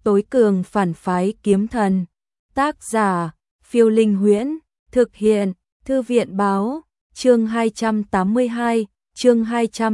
Tối cường phản phái kiếm thần. Tác giả, Phiêu Linh Huyễn. Thực hiện, Thư viện báo. Chương 282, chương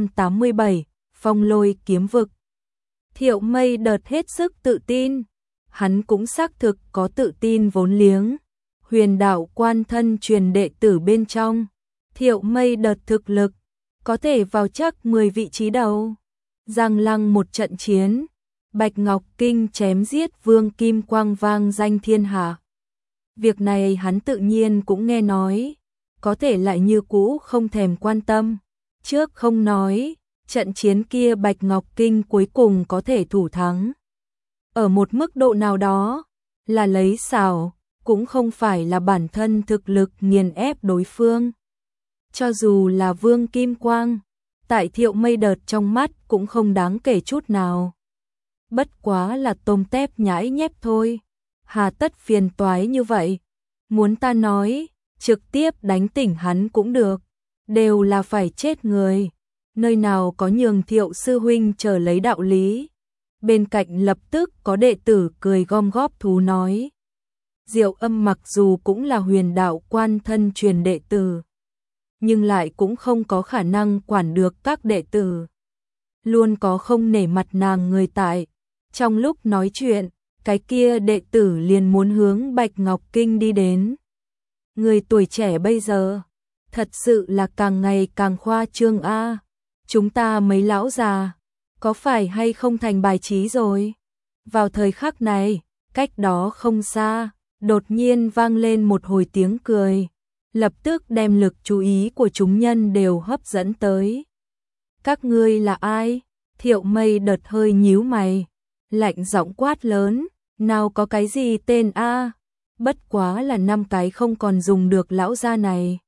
287, Phong Lôi kiếm vực. Thiệu Mây đợt hết sức tự tin. Hắn cũng xác thực có tự tin vốn liếng. Huyền đạo quan thân truyền đệ tử bên trong. Thiệu Mây đợt thực lực, có thể vào chắc 10 vị trí đầu. Giang Lăng một trận chiến, Bạch Ngọc Kinh chém giết Vương Kim Quang vang danh thiên hạ. Việc này hắn tự nhiên cũng nghe nói, có thể lại như cũ không thèm quan tâm. Trước không nói, trận chiến kia Bạch Ngọc Kinh cuối cùng có thể thủ thắng. Ở một mức độ nào đó, là lấy xảo, cũng không phải là bản thân thực lực nghiền ép đối phương. Cho dù là Vương Kim Quang, tại Thiệu Mây đợt trong mắt cũng không đáng kể chút nào. Bất quá là tôm tép nhãi nhép thôi, hà tất phiền toái như vậy. Muốn ta nói, trực tiếp đánh tỉnh hắn cũng được, đều là phải chết người. Nơi nào có nhường Thiệu sư huynh chờ lấy đạo lý. Bên cạnh lập tức có đệ tử cười gom góp thú nói. Diệu Âm mặc dù cũng là huyền đạo quan thân truyền đệ tử, nhưng lại cũng không có khả năng quản được các đệ tử. Luôn có không nể mặt nàng người tại. Trong lúc nói chuyện, cái kia đệ tử liền muốn hướng Bạch Ngọc Kinh đi đến. Người tuổi trẻ bây giờ, thật sự là càng ngày càng khoa trương a. Chúng ta mấy lão già, có phải hay không thành bài trí rồi? Vào thời khắc này, cách đó không xa, đột nhiên vang lên một hồi tiếng cười, lập tức đem lực chú ý của chúng nhân đều hấp dẫn tới. Các ngươi là ai? Thiệu Mây đợt hơi nhíu mày, lạnh giọng quát lớn, nào có cái gì tên a? Bất quá là 5 cái không còn dùng được lão gia này.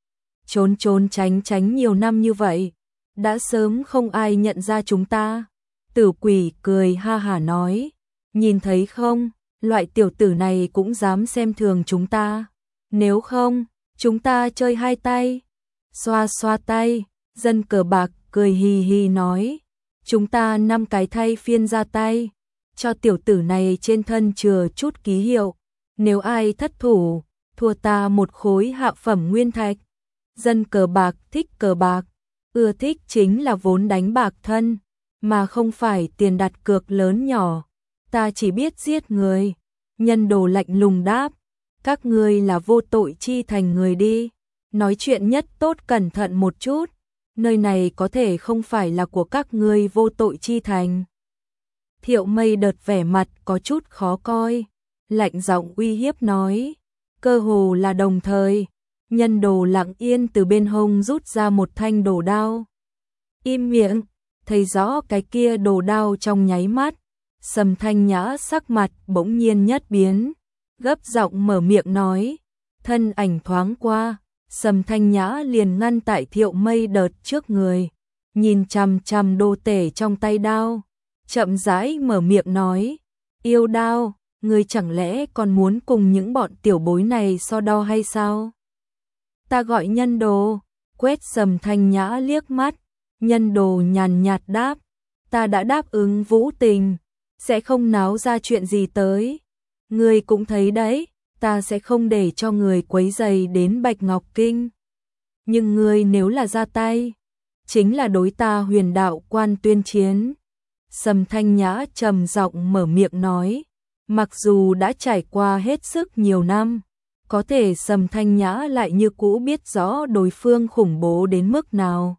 Trốn trốn tránh tránh nhiều năm như vậy, đã sớm không ai nhận ra chúng ta. Tử Quỷ cười ha hả nói, nhìn thấy không, loại tiểu tử này cũng dám xem thường chúng ta. Nếu không, chúng ta chơi hai tay. Xoa xoa tay, Dân Cờ Bạc cười hì hì nói, chúng ta 5 cái thay phiên ra tay, cho tiểu tử này trên thân chừa chút ký hiệu. Nếu ai thất thủ, thua ta một khối hạ phẩm nguyên thạch. Dân Cờ Bạc thích cờ bạc, ưa thích chính là vốn đánh bạc thân, mà không phải tiền đặt cược lớn nhỏ. Ta chỉ biết giết người. Nhân Đồ lạnh lùng đáp, các ngươi là vô tội chi thành người đi. Nói chuyện nhất tốt cẩn thận một chút, nơi này có thể không phải là của các ngươi vô tội chi thành. Thiệu Mây đợt vẻ mặt có chút khó coi, lạnh giọng uy hiếp nói, cơ hồ là đồng thời. Nhân Đồ lặng yên từ bên hông rút ra một thanh đồ đao. Im miệng, thấy rõ cái kia đồ đao trong nháy mắt, Sầm Thanh Nhã sắc mặt bỗng nhiên nhất biến, gấp giọng mở miệng nói, thân ảnh thoáng qua, Sầm Thanh Nhã liền ngăn tại Thiệu Mây đợt trước người, nhìn chằm chằm đồ tể trong tay đao, chậm rãi mở miệng nói, yêu đao, ngươi chẳng lẽ còn muốn cùng những bọn tiểu bối này so đo hay sao? Ta gọi Nhân Đồ. Quét Sầm Thanh Nhã liếc mắt, Nhân Đồ nhàn nhạt đáp, ta đã đáp ứng Vũ Tình, sẽ không náo ra chuyện gì tới. Ngươi cũng thấy đấy, ta sẽ không để cho người quấy rầy đến Bạch Ngọc Kinh. Nhưng ngươi nếu là ra tay, chính là đối ta huyền đạo quan tuyên chiến. Sầm Thanh Nhã trầm giọng mở miệng nói, mặc dù đã trải qua hết sức nhiều năm, có thể Sầm Thanh Nhã lại như cũ biết rõ đối phương khủng bố đến mức nào.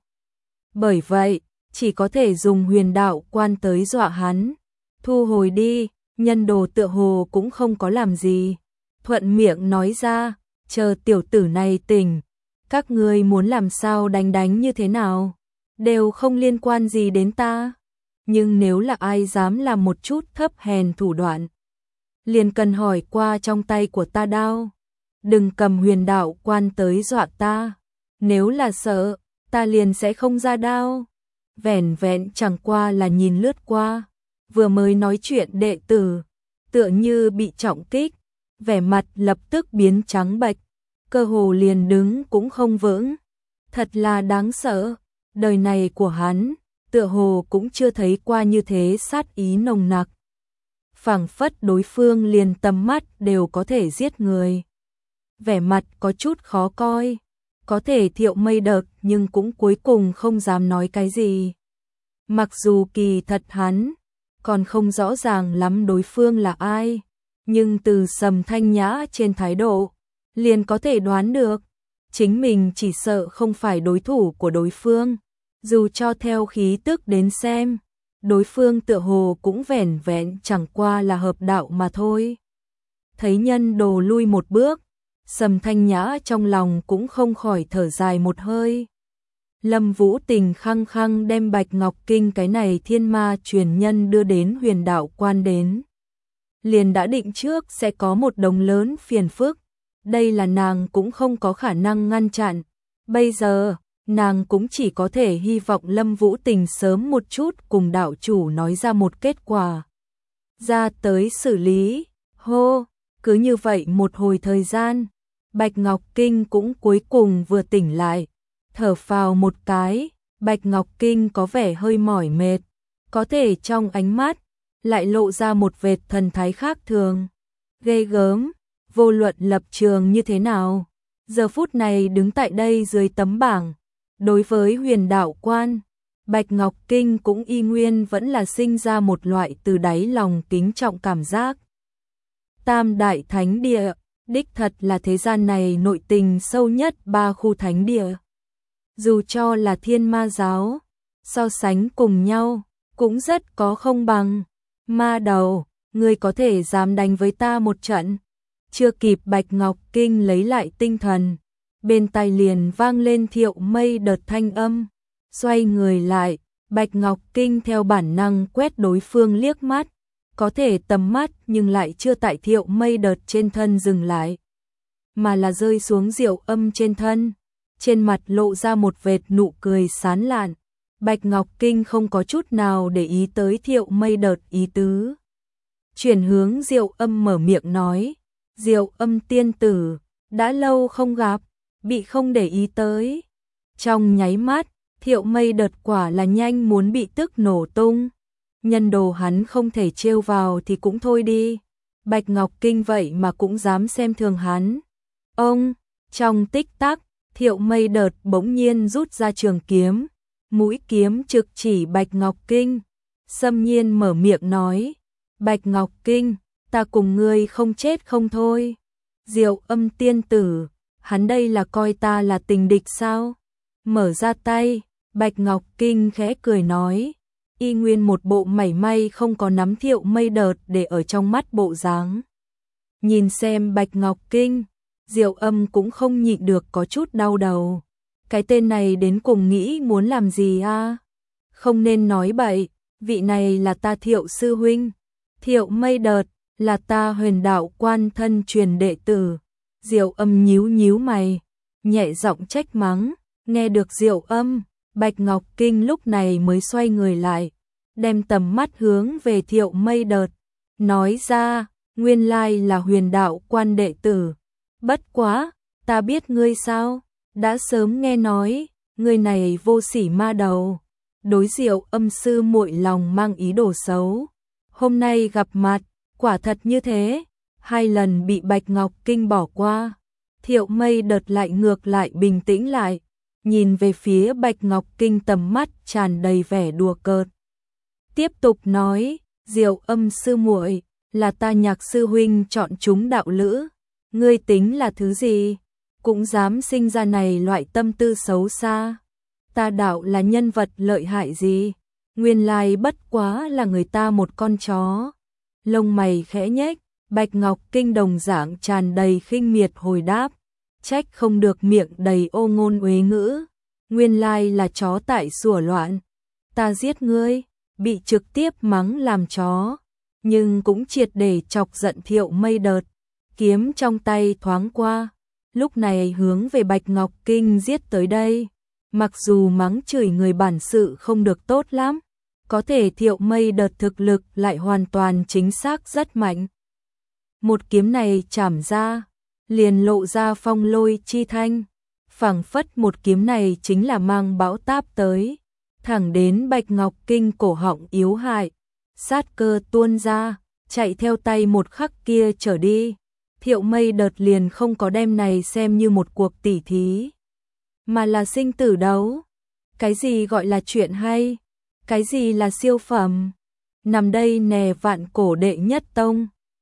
Bởi vậy, chỉ có thể dùng huyền đạo quan tới dọa hắn. Thu hồi đi. Nhân Đồ tựa hồ cũng không có làm gì, thuận miệng nói ra, chờ tiểu tử này tỉnh, các ngươi muốn làm sao đánh như thế nào, đều không liên quan gì đến ta. Nhưng nếu là ai dám làm một chút thấp hèn thủ đoạn, liền cần hỏi qua trong tay của ta đao. Đừng cầm huyền đạo quan tới dọa ta. Nếu là sợ, ta liền sẽ không ra đao. Vẻn vẹn chẳng qua là nhìn lướt qua, vừa mới nói chuyện đệ tử, tựa như bị trọng kích, vẻ mặt lập tức biến trắng bệch, cơ hồ liền đứng cũng không vững. Thật là đáng sợ, đời này của hắn, tựa hồ cũng chưa thấy qua như thế sát ý nồng nặc. phảng phất đối phương liền tầm mắt đều có thể giết người. Vẻ mặt có chút khó coi, có thể Thiệu Mây Đợt nhưng cũng cuối cùng không dám nói cái gì. Mặc dù kỳ thật hắn còn không rõ ràng lắm đối phương là ai, nhưng từ Sầm Thanh Nhã trên thái độ, liền có thể đoán được, chính mình chỉ sợ không phải đối thủ của đối phương, dù cho theo khí tức đến xem, đối phương tựa hồ cũng vẻn vẹn chẳng qua là hợp đạo mà thôi. Thấy nhân đồ lui một bước, Sầm Thanh Nhã trong lòng cũng không khỏi thở dài một hơi. Lâm Vũ Tình khăng khăng đem Bạch Ngọc Kinh cái này thiên ma truyền nhân đưa đến Huyền Đạo Quan đến. Liền đã định trước sẽ có một đống lớn phiền phức, đây là nàng cũng không có khả năng ngăn chặn. Bây giờ, nàng cũng chỉ có thể hy vọng Lâm Vũ Tình sớm một chút cùng đạo chủ nói ra một kết quả. Ra tới xử lý, hô, cứ như vậy một hồi thời gian, Bạch Ngọc Kinh cũng cuối cùng vừa tỉnh lại, thở phào một cái, Bạch Ngọc Kinh có vẻ hơi mỏi mệt, có thể trong ánh mắt lại lộ ra một vệt thần thái khác thường. Ghê gớm, vô luận lập trường như thế nào, giờ phút này đứng tại đây dưới tấm bảng, đối với Huyền Đạo Quan, Bạch Ngọc Kinh cũng y nguyên vẫn là sinh ra một loại từ đáy lòng kính trọng cảm giác. Tam Đại Thánh Địa, đích thật là thế gian này nội tình sâu nhất 3 khu thánh địa. Dù cho là Thiên Ma giáo, so sánh cùng nhau, cũng rất có không bằng. Ma đầu, ngươi có thể dám đánh với ta một trận? Chưa kịp Bạch Ngọc Kinh lấy lại tinh thần, bên tai liền vang lên Thiệu Mây Đợt thanh âm. Xoay người lại, Bạch Ngọc Kinh theo bản năng quét đối phương liếc mắt, có thể tầm mắt nhưng lại chưa tại Thiệu Mây Đợt trên thân dừng lại, mà là rơi xuống Diệu Âm trên thân, trên mặt lộ ra một vệt nụ cười sán lạn. Bạch Ngọc Kinh không có chút nào để ý tới Thiệu Mây Đợt ý tứ. Chuyển hướng Diệu Âm mở miệng nói, Diệu Âm tiên tử, đã lâu không gặp, bị không để ý tới. Trong nháy mắt, Thiệu Mây Đợt quả là nhanh muốn bị tức nổ tung. Nhân đồ hắn không thể trêu vào thì cũng thôi đi. Bạch Ngọc Kinh vậy mà cũng dám xem thường hắn. Ông, trong tích tắc, Thiệu Mây Đợt bỗng nhiên rút ra trường kiếm, mũi kiếm trực chỉ Bạch Ngọc Kinh, xâm nhiên mở miệng nói, Bạch Ngọc Kinh, ta cùng ngươi không chết không thôi. Diệu Âm tiên tử, hắn đây là coi ta là tình địch sao? Mở ra tay, Bạch Ngọc Kinh khẽ cười nói, y nguyên một bộ mảy may không có nắm Thiệu Mây Đợt để ở trong mắt bộ dáng. Nhìn xem Bạch Ngọc Kinh, Diệu Âm cũng không nhịn được có chút đau đầu. Cái tên này đến cùng nghĩ muốn làm gì a? Không nên nói bậy, vị này là ta Thiệu sư huynh. Thiệu Mây Đợt là ta Huyền Đạo Quan thân truyền đệ tử. Diệu Âm nhíu nhíu mày, nhẹ giọng trách mắng. Nghe được Diệu Âm, Bạch Ngọc Kinh lúc này mới xoay người lại, đem tầm mắt hướng về Thiệu Mây Đợt, nói ra, nguyên lai là Huyền Đạo Quan đệ tử. Bất quá, ta biết ngươi sao? Đã sớm nghe nói, người này vô sỉ ma đầu. Đối Diệu Âm sư muội lòng mang ý đồ xấu. Hôm nay gặp mặt, quả thật như thế, 2 lần bị Bạch Ngọc Kinh bỏ qua. Thiệu Mây Đợt lại ngược lại bình tĩnh lại, nhìn về phía Bạch Ngọc Kinh tầm mắt tràn đầy vẻ đùa cợt. Tiếp tục nói, Diệu Âm sư muội, là ta Nhạc sư huynh chọn chúng đạo lữ. Ngươi tính là thứ gì? Cũng dám sinh ra này loại tâm tư xấu xa. Ta đạo là nhân vật lợi hại gì? Nguyên lai bất quá là người ta một con chó. Lông mày khẽ nhếch, Bạch Ngọc Kinh đồng dạng tràn đầy khinh miệt hồi đáp. Trách không được miệng đầy ô ngôn uế ngữ. Nguyên lai là chó tại sủa loạn. Ta giết ngươi, bị trực tiếp mắng làm chó. Nhưng cũng triệt để chọc giận Thiệu Mây Đợt. Kiếm trong tay thoáng qua, lúc này hướng về Bạch Ngọc Kinh giết tới đây. Mặc dù mắng chửi người bản sự không được tốt lắm, có thể Thiệu Mây Đợt thực lực lại hoàn toàn chính xác rất mạnh. Một kiếm này chảm ra, liền lộ ra phong lôi chi thanh, phảng phất một kiếm này chính là mang bão táp tới, thẳng đến Bạch Ngọc Kinh cổ họng yếu hại, sát cơ tuôn ra, chạy theo tay một khắc kia trở đi. Thiệu Mây đợt liền không có đem này xem như một cuộc tỉ thí, mà là sinh tử đấu. Cái gì gọi là chuyện hay? Cái gì là siêu phẩm? Nằm đây nè vạn cổ đệ nhất tông.